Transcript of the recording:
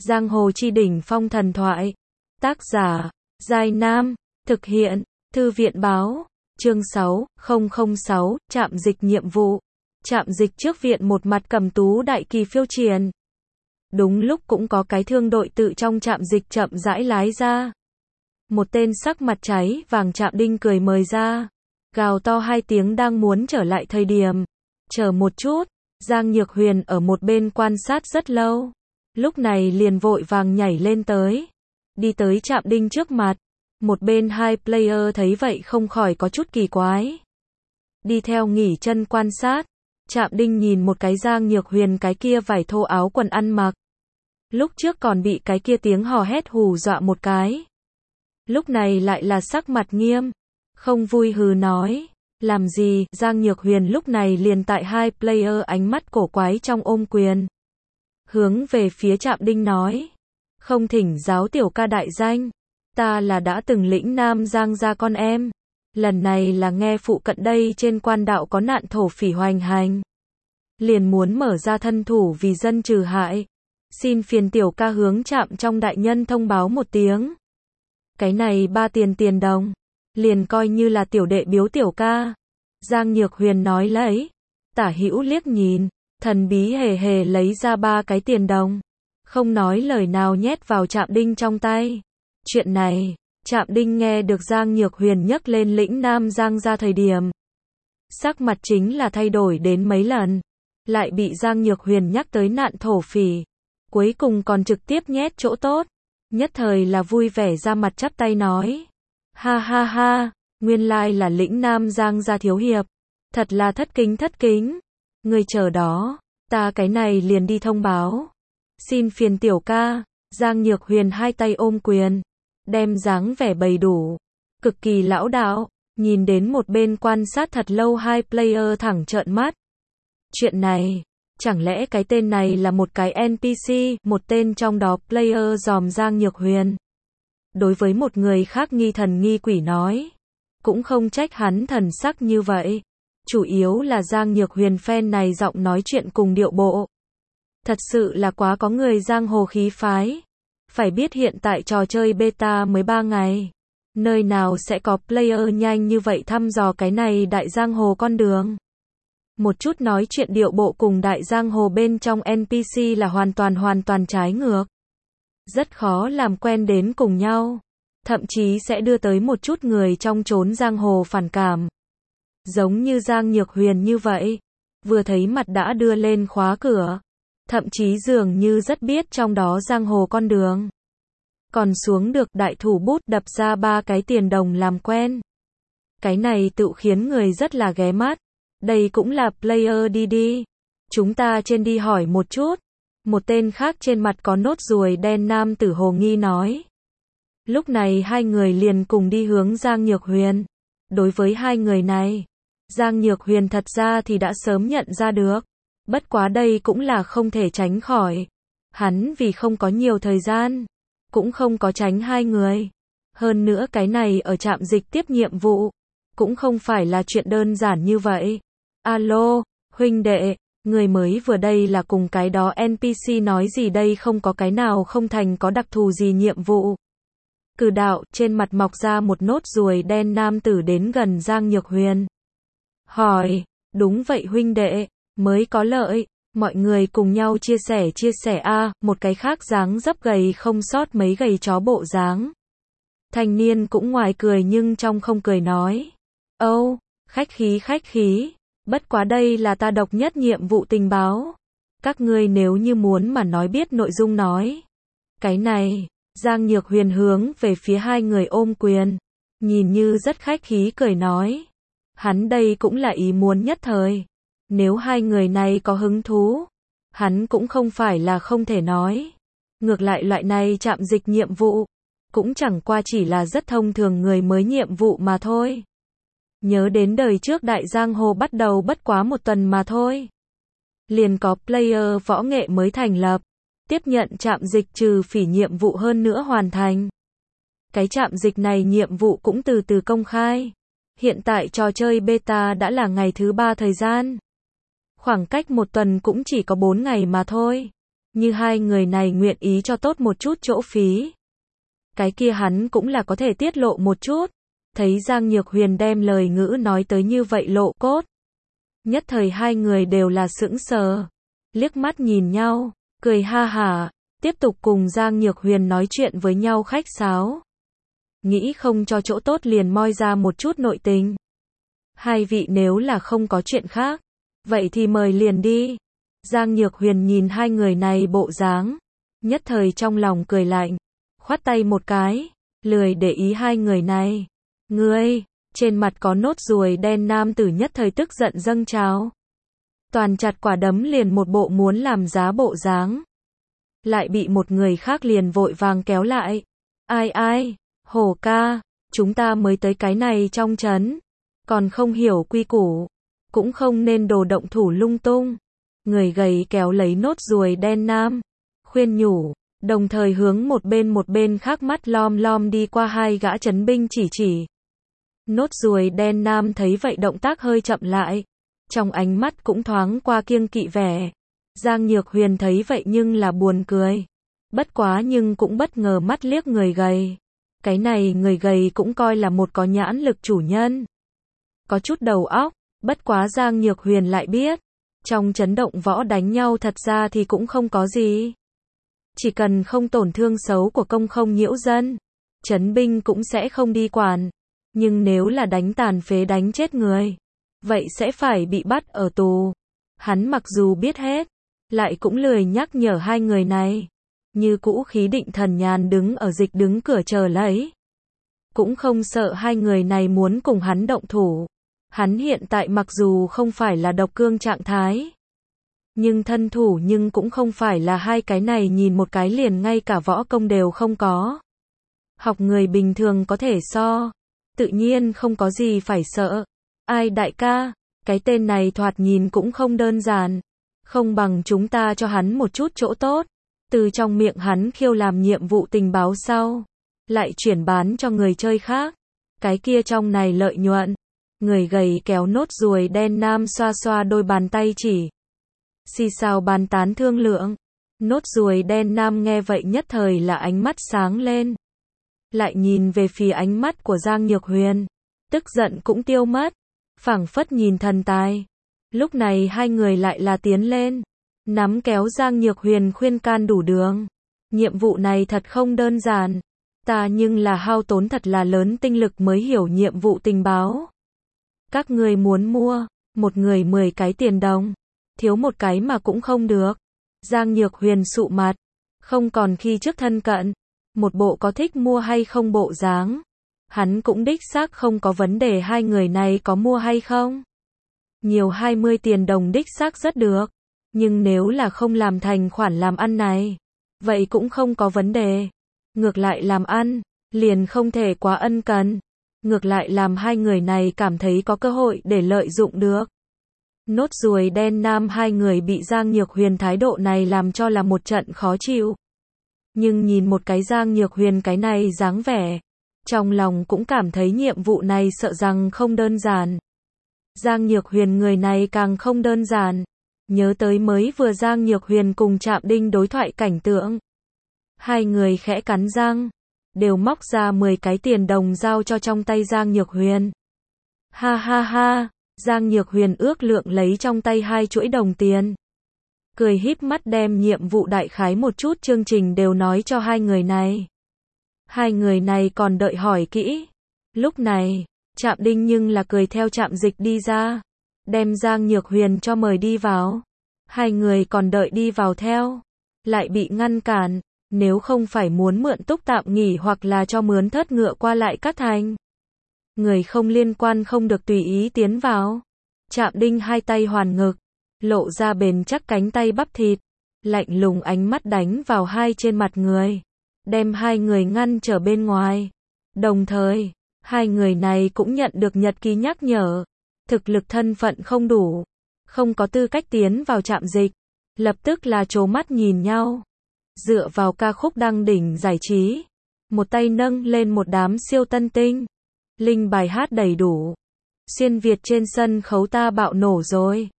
Giang hồ chi đỉnh phong thần thoại. Tác giả, Giai Nam. Thực hiện, Thư viện báo. Chương 6006, trạm dịch nhiệm vụ. Trạm dịch trước viện một mặt cầm tú đại kỳ phiêu triển. Đúng lúc cũng có cái thương đội tự trong trạm dịch chậm rãi lái ra. Một tên sắc mặt cháy vàng Trạm Đinh cười mời ra. Gào to hai tiếng đang muốn trở lại thời điểm. Chờ một chút, Giang Nhược Huyền ở một bên quan sát rất lâu. Lúc này liền vội vàng nhảy lên tới. Đi tới Trạm Đinh trước mặt. Một bên hai player thấy vậy không khỏi có chút kỳ quái. Đi theo nghỉ chân quan sát. Trạm Đinh nhìn một cái Giang Nhược Huyền cái kia vải thô áo quần ăn mặc. Lúc trước còn bị cái kia tiếng hò hét hù dọa một cái. Lúc này lại là sắc mặt nghiêm. Không vui hừ nói. Làm gì? Giang Nhược Huyền lúc này liền tại hai player ánh mắt cổ quái trong ôm quyền. Hướng về phía Trạm Đinh nói. Không thỉnh giáo tiểu ca đại danh. Ta là đã từng lĩnh Nam Giang gia con em. Lần này là nghe phụ cận đây trên quan đạo có nạn thổ phỉ hoành hành. Liền muốn mở ra thân thủ vì dân trừ hại. Xin phiền tiểu ca hướng Trạm trong đại nhân thông báo một tiếng. Cái này 3 tiền đồng. Liền coi như là tiểu đệ biếu tiểu ca. Giang Nhược Huyền nói lấy. Tả hữu liếc nhìn. Thần bí hề hề lấy ra 3 cái tiền đồng. Không nói lời nào nhét vào Trạm Đinh trong tay. Chuyện này, Trạm Đinh nghe được Giang Nhược Huyền nhắc lên lĩnh Nam Giang ra thời điểm. Sắc mặt chính là thay đổi đến mấy lần. Lại bị Giang Nhược Huyền nhắc tới nạn thổ phỉ. Cuối cùng còn trực tiếp nhét chỗ tốt. Nhất thời là vui vẻ ra mặt chắp tay nói. Ha ha ha, nguyên lai là lĩnh Nam Giang gia thiếu hiệp. Thật là thất kính. Người chờ đó, ta cái này liền đi thông báo. Xin phiền tiểu ca. Giang Nhược Huyền hai tay ôm quyền. Đem dáng vẻ bầy đủ. Cực kỳ lão đạo. Nhìn đến một bên quan sát thật lâu hai player thẳng trợn mắt. Chuyện này, chẳng lẽ cái tên này là một cái NPC, một tên trong đó player dòm Giang Nhược Huyền. Đối với một người khác nghi thần nghi quỷ nói. Cũng không trách hắn thần sắc như vậy. Chủ yếu là Giang Nhược Huyền fan này giọng nói chuyện cùng điệu bộ. Thật sự là quá có người giang hồ khí phái. Phải biết hiện tại trò chơi beta mới 3 ngày. Nơi nào sẽ có player nhanh như vậy thăm dò cái này đại giang hồ con đường. Một chút nói chuyện điệu bộ cùng đại giang hồ bên trong NPC là hoàn toàn trái ngược. Rất khó làm quen đến cùng nhau. Thậm chí sẽ đưa tới một chút người trong chốn giang hồ phản cảm. Giống như Giang Nhược Huyền như vậy. Vừa thấy mặt đã đưa lên khóa cửa. Thậm chí dường như rất biết trong đó giang hồ con đường. Còn xuống được đại thủ bút đập ra 3 cái tiền đồng làm quen. Cái này tự khiến người rất là ghé mắt. Đây cũng là player đi. Chúng ta trên đi hỏi một chút. Một tên khác trên mặt có nốt ruồi đen nam tử hồ nghi nói. Lúc này hai người liền cùng đi hướng Giang Nhược Huyền. Đối với hai người này, Giang Nhược Huyền thật ra thì đã sớm nhận ra được. Bất quá đây cũng là không thể tránh khỏi. Hắn vì không có nhiều thời gian, cũng không có tránh hai người. Hơn nữa cái này ở trạm dịch tiếp nhiệm vụ, cũng không phải là chuyện đơn giản như vậy. Alo, huynh đệ, người mới vừa đây là cùng cái đó NPC nói gì đây không có cái nào không thành có đặc thù gì nhiệm vụ. Cử đạo trên mặt mọc ra một nốt ruồi đen nam tử đến gần Giang Nhược Huyền. Hỏi, đúng vậy huynh đệ, mới có lợi, mọi người cùng nhau chia sẻ một cái khác dáng dấp gầy không sót mấy gầy chó bộ dáng. Thanh niên cũng ngoài cười nhưng trong không cười nói. Âu, khách khí, bất quá đây là ta độc nhất nhiệm vụ tình báo. Các ngươi nếu như muốn mà nói biết nội dung nói. Cái này, Giang Nhược Huyền hướng về phía hai người ôm quyền. Nhìn như rất khách khí cười nói. Hắn đây cũng là ý muốn nhất thời. Nếu hai người này có hứng thú, hắn cũng không phải là không thể nói. Ngược lại loại này trạm dịch nhiệm vụ, cũng chẳng qua chỉ là rất thông thường người mới nhiệm vụ mà thôi. Nhớ đến đời trước đại giang hồ bắt đầu bất quá 1 tuần mà thôi. Liền có player võ nghệ mới thành lập, tiếp nhận trạm dịch trừ phỉ nhiệm vụ hơn nữa hoàn thành. Cái trạm dịch này nhiệm vụ cũng từ từ công khai. Hiện tại trò chơi beta đã là ngày thứ 3 thời gian. Khoảng cách 1 tuần cũng chỉ có 4 ngày mà thôi. Như hai người này nguyện ý cho tốt một chút chỗ phí. Cái kia hắn cũng là có thể tiết lộ một chút. Thấy Giang Nhược Huyền đem lời ngữ nói tới như vậy lộ cốt. Nhất thời hai người đều là sững sờ. Liếc mắt nhìn nhau, cười ha hả, tiếp tục cùng Giang Nhược Huyền nói chuyện với nhau khách sáo. Nghĩ không cho chỗ tốt liền moi ra một chút nội tình. Hai vị nếu là không có chuyện khác, vậy thì mời liền đi. Giang Nhược Huyền nhìn hai người này bộ dáng, nhất thời trong lòng cười lạnh, khoát tay một cái, lười để ý hai người này. Ngươi, trên mặt có nốt ruồi đen nam tử nhất thời tức giận dâng trào. Toàn chặt quả đấm liền một bộ muốn làm giá bộ dáng. Lại bị một người khác liền vội vàng kéo lại. Ai, Hổ ca, chúng ta mới tới cái này trong trấn, còn không hiểu quy củ, cũng không nên đồ động thủ lung tung. Người gầy kéo lấy nốt ruồi đen nam, khuyên nhủ, đồng thời hướng một bên khác mắt lom lom đi qua hai gã trấn binh chỉ. Nốt ruồi đen nam thấy vậy động tác hơi chậm lại, trong ánh mắt cũng thoáng qua kiêng kỵ vẻ. Giang Nhược Huyền thấy vậy nhưng là buồn cười. Bất quá nhưng cũng bất ngờ mắt liếc người gầy. Cái này người gầy cũng coi là một có nhãn lực chủ nhân. Có chút đầu óc, bất quá Giang Nhược Huyền lại biết. Trong chấn động võ đánh nhau thật ra thì cũng không có gì. Chỉ cần không tổn thương xấu của công không nhiễu dân, trấn binh cũng sẽ không đi quản. Nhưng nếu là đánh tàn phế đánh chết người, vậy sẽ phải bị bắt ở tù. Hắn mặc dù biết hết, lại cũng lười nhắc nhở hai người này. Như cũ khí định thần nhàn đứng ở dịch đứng cửa chờ lấy. Cũng không sợ hai người này muốn cùng hắn động thủ. Hắn hiện tại mặc dù không phải là độc cương trạng thái, nhưng thân thủ nhưng cũng không phải là hai cái này nhìn một cái liền ngay cả võ công đều không có. Học người bình thường có thể so, tự nhiên không có gì phải sợ. Ai đại ca, cái tên này thoạt nhìn cũng không đơn giản, không bằng chúng ta cho hắn một chút chỗ tốt, từ trong miệng hắn khiêu làm nhiệm vụ tình báo sau, lại chuyển bán cho người chơi khác, cái kia trong này lợi nhuận. Người gầy kéo nốt ruồi đen nam xoa xoa đôi bàn tay chỉ. Xì xào bàn tán thương lượng. Nốt ruồi đen nam nghe vậy nhất thời là ánh mắt sáng lên. Lại nhìn về phía ánh mắt của Giang Nhược Huyền. Tức giận cũng tiêu mất. Phảng phất nhìn thần tài. Lúc này hai người lại là tiến lên. Nắm kéo Giang Nhược Huyền khuyên can đủ đường. Nhiệm vụ này thật không đơn giản. Ta nhưng là hao tốn thật là lớn tinh lực mới hiểu nhiệm vụ tình báo. Các người muốn mua, một người 10 cái tiền đồng, thiếu một cái mà cũng không được. Giang Nhược Huyền sụ mặt, không còn khi trước thân cận, một bộ có thích mua hay không bộ dáng. Hắn cũng đích xác không có vấn đề hai người này có mua hay không. Nhiều 20 tiền đồng đích xác rất được, nhưng nếu là không làm thành khoản làm ăn này, vậy cũng không có vấn đề. Ngược lại làm ăn, liền không thể quá ân cần. Ngược lại làm hai người này cảm thấy có cơ hội để lợi dụng được. Nốt ruồi đen nam hai người bị Giang Nhược Huyền thái độ này làm cho là một trận khó chịu. Nhưng nhìn một cái Giang Nhược Huyền cái này dáng vẻ, trong lòng cũng cảm thấy nhiệm vụ này sợ rằng không đơn giản. Giang Nhược Huyền người này càng không đơn giản. Nhớ tới mới vừa Giang Nhược Huyền cùng Trạm Đinh đối thoại cảnh tượng. Hai người khẽ cắn răng, đều móc ra 10 cái tiền đồng giao cho trong tay Giang Nhược Huyền. Ha ha ha, Giang Nhược Huyền ước lượng lấy trong tay 2 chuỗi đồng tiền. Cười híp mắt đem nhiệm vụ đại khái một chút chương trình đều nói cho hai người này. Hai người này còn đợi hỏi kỹ. Lúc này, Trạm Đinh nhưng là cười theo Trạm Dịch đi ra, đem Giang Nhược Huyền cho mời đi vào. Hai người còn đợi đi vào theo, lại bị ngăn cản. Nếu không phải muốn mượn túc tạm nghỉ hoặc là cho mướn thớt ngựa qua lại Cát Thành, người không liên quan không được tùy ý tiến vào. Trạm Đinh hai tay hoàn ngực, lộ ra bền chắc cánh tay bắp thịt, lạnh lùng ánh mắt đánh vào hai trên mặt người, đem hai người ngăn trở bên ngoài. Đồng thời, hai người này cũng nhận được nhật ký nhắc nhở, thực lực thân phận không đủ, không có tư cách tiến vào Trạm Dịch, lập tức là trố mắt nhìn nhau. Dựa vào ca khúc đăng đỉnh giải trí, một tay nâng lên một đám siêu tân tinh, linh bài hát đầy đủ. Xuyên Việt trên sân khấu ta bạo nổ rồi.